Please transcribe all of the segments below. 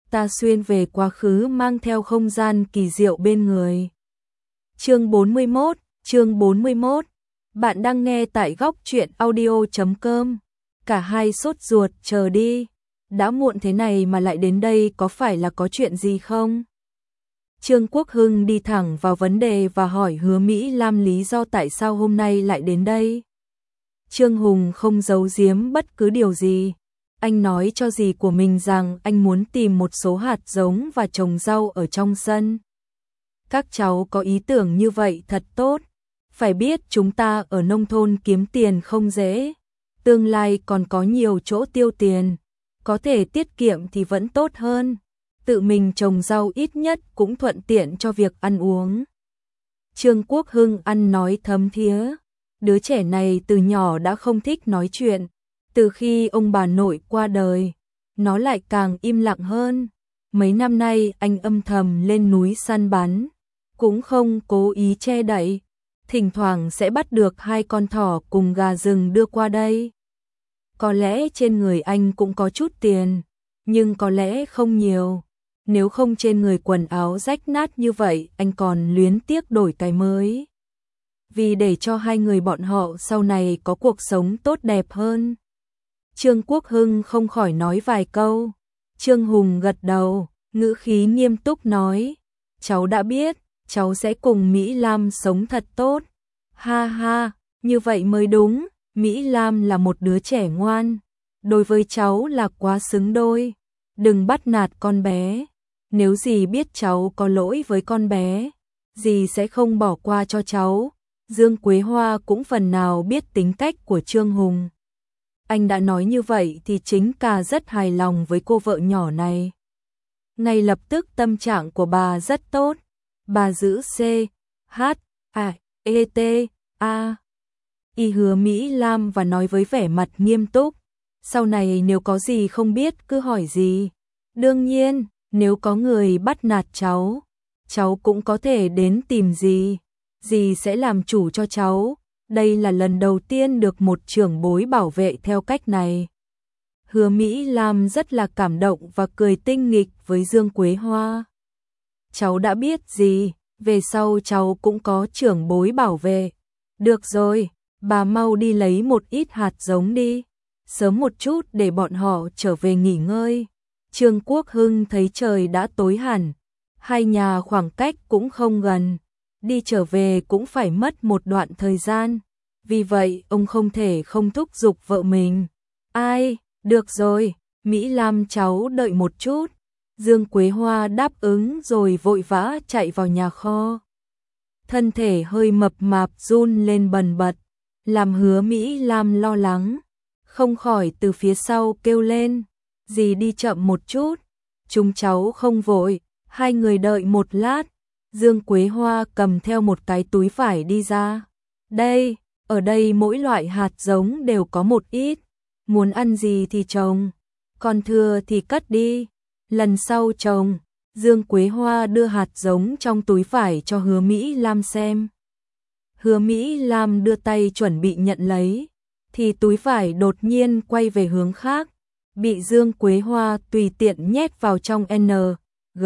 ta xuyên về quá khứ mang theo không gian kỳ diệu bên người. Chương 41. Bạn đang nghe tại góc truyện audio.com. Cả hai sốt ruột chờ đi. Đã muộn thế này mà lại đến đây, có phải là có chuyện gì không? Trương Quốc Hưng đi thẳng vào vấn đề và hỏi Hứa Mỹ Lam lý do tại sao hôm nay lại đến đây. Trương Hùng không giấu giếm bất cứ điều gì. Anh nói cho dì của mình rằng anh muốn tìm một số hạt giống và trồng rau ở trong sân. Các cháu có ý tưởng như vậy thật tốt. Phải biết chúng ta ở nông thôn kiếm tiền không dễ. Tương lai còn có nhiều chỗ tiêu tiền. Có thể tiết kiệm thì vẫn tốt hơn. Tự mình trồng rau ít nhất cũng thuận tiện cho việc ăn uống. Trương Quốc Hưng ăn nói thấm thía. Đứa trẻ này từ nhỏ đã không thích nói chuyện. Từ khi ông bà nội qua đời, nó lại càng im lặng hơn. Mấy năm nay anh âm thầm lên núi săn bắn, cũng không cố ý che đậy. Thỉnh thoảng sẽ bắt được 2 con thỏ cùng gà rừng đưa qua đây. Có lẽ trên người anh cũng có chút tiền, nhưng có lẽ không nhiều. Nếu không trên người quần áo rách nát như vậy, anh còn luyến tiếc đổi cái mới. Vì để cho 2 người bọn họ sau này có cuộc sống tốt đẹp hơn. Trương Quốc Hưng không khỏi nói vài câu. Trương Hùng gật đầu, ngữ khí nghiêm túc nói. Cháu đã biết, cháu sẽ cùng Mỹ Lam sống thật tốt. Ha ha, như vậy mới đúng. Mỹ Lam là một đứa trẻ ngoan. Đối với cháu là quá xứng đôi. Đừng bắt nạt con bé. Nếu dì biết cháu có lỗi với con bé, dì sẽ không bỏ qua cho cháu. Dương Quế Hoa cũng phần nào biết tính cách của Trương Hùng. Anh đã nói như vậy thì chính cả rất hài lòng với cô vợ nhỏ này. Ngay lập tức tâm trạng của bà rất tốt. Bà giữ C, H, A, E, T, A. Y Hứa Mỹ Lam và nói với vẻ mặt nghiêm túc. Sau này nếu có gì không biết cứ hỏi gì. Đương nhiên, nếu có người bắt nạt cháu, cháu cũng có thể đến tìm dì. Dì sẽ làm chủ cho cháu. Đây là lần đầu tiên được một trưởng bối bảo vệ theo cách này. Hứa Mỹ Lam rất là cảm động và cười tinh nghịch với Dương Quế Hoa. Cháu đã biết gì, về sau cháu cũng có trưởng bối bảo vệ. Được rồi, bà mau đi lấy một ít hạt giống đi. Sớm một chút để bọn họ trở về nghỉ ngơi. Trương Quốc Hưng thấy trời đã tối hẳn. 2 nhà khoảng cách cũng không gần. Đi trở về cũng phải mất một đoạn thời gian. Vì vậy ông không thể không thúc giục vợ mình. Ai, được rồi, Mỹ Lam cháu đợi một chút. Dương Quế Hoa đáp ứng rồi vội vã chạy vào nhà kho. Thân thể hơi mập mạp run lên bần bật, làm Hứa Mỹ Lam lo lắng. Không khỏi từ phía sau kêu lên. Dì đi chậm một chút. Chúng cháu không vội. 2 người đợi một lát. Dương Quế Hoa cầm theo một cái túi vải đi ra. Đây, ở đây mỗi loại hạt giống đều có một ít. Muốn ăn gì thì trồng, còn thừa thì cất đi. Lần sau trồng. Dương Quế Hoa đưa hạt giống trong túi vải cho Hứa Mỹ Lam xem. Hứa Mỹ Lam đưa tay chuẩn bị nhận lấy, thì túi vải đột nhiên quay về hướng khác, bị Dương Quế Hoa tùy tiện nhét vào trong N, G,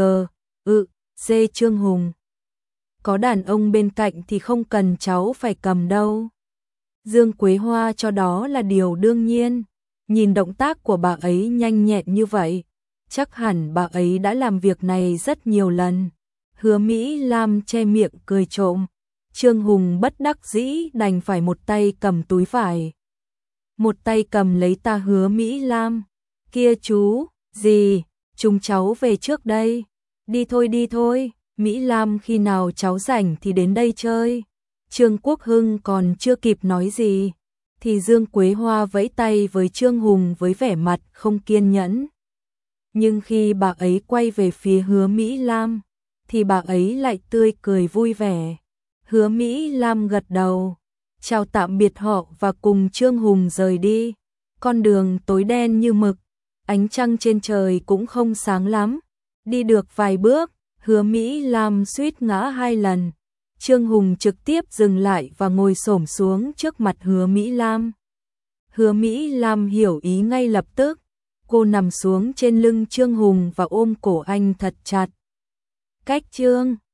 C Trương Hùng. Có đàn ông bên cạnh thì không cần cháu phải cầm đâu. Dương Quế Hoa cho đó là điều đương nhiên. Nhìn động tác của bà ấy nhanh nhẹn như vậy, chắc hẳn bà ấy đã làm việc này rất nhiều lần. Hứa Mỹ Lam che miệng cười trộm. Trương Hùng bất đắc dĩ đành phải một tay cầm túi vải, một tay cầm lấy ta Hứa Mỹ Lam. Kia chú, gì, chúng cháu về trước đây. Đi thôi, Mỹ Lam khi nào cháu rảnh thì đến đây chơi. Trương Quốc Hưng còn chưa kịp nói gì, thì Dương Quế Hoa vẫy tay với Trương Hùng với vẻ mặt không kiên nhẫn. Nhưng khi bà ấy quay về phía Hứa Mỹ Lam, thì bà ấy lại tươi cười vui vẻ. Hứa Mỹ Lam gật đầu, chào tạm biệt họ và cùng Trương Hùng rời đi. Con đường tối đen như mực, ánh trăng trên trời cũng không sáng lắm. Đi được vài bước, Hứa Mỹ Lam suýt ngã 2 lần. Trương Hùng trực tiếp dừng lại và ngồi xổm xuống trước mặt Hứa Mỹ Lam. Hứa Mỹ Lam hiểu ý ngay lập tức. Cô nằm xuống trên lưng Trương Hùng và ôm cổ anh thật chặt. Cách Trương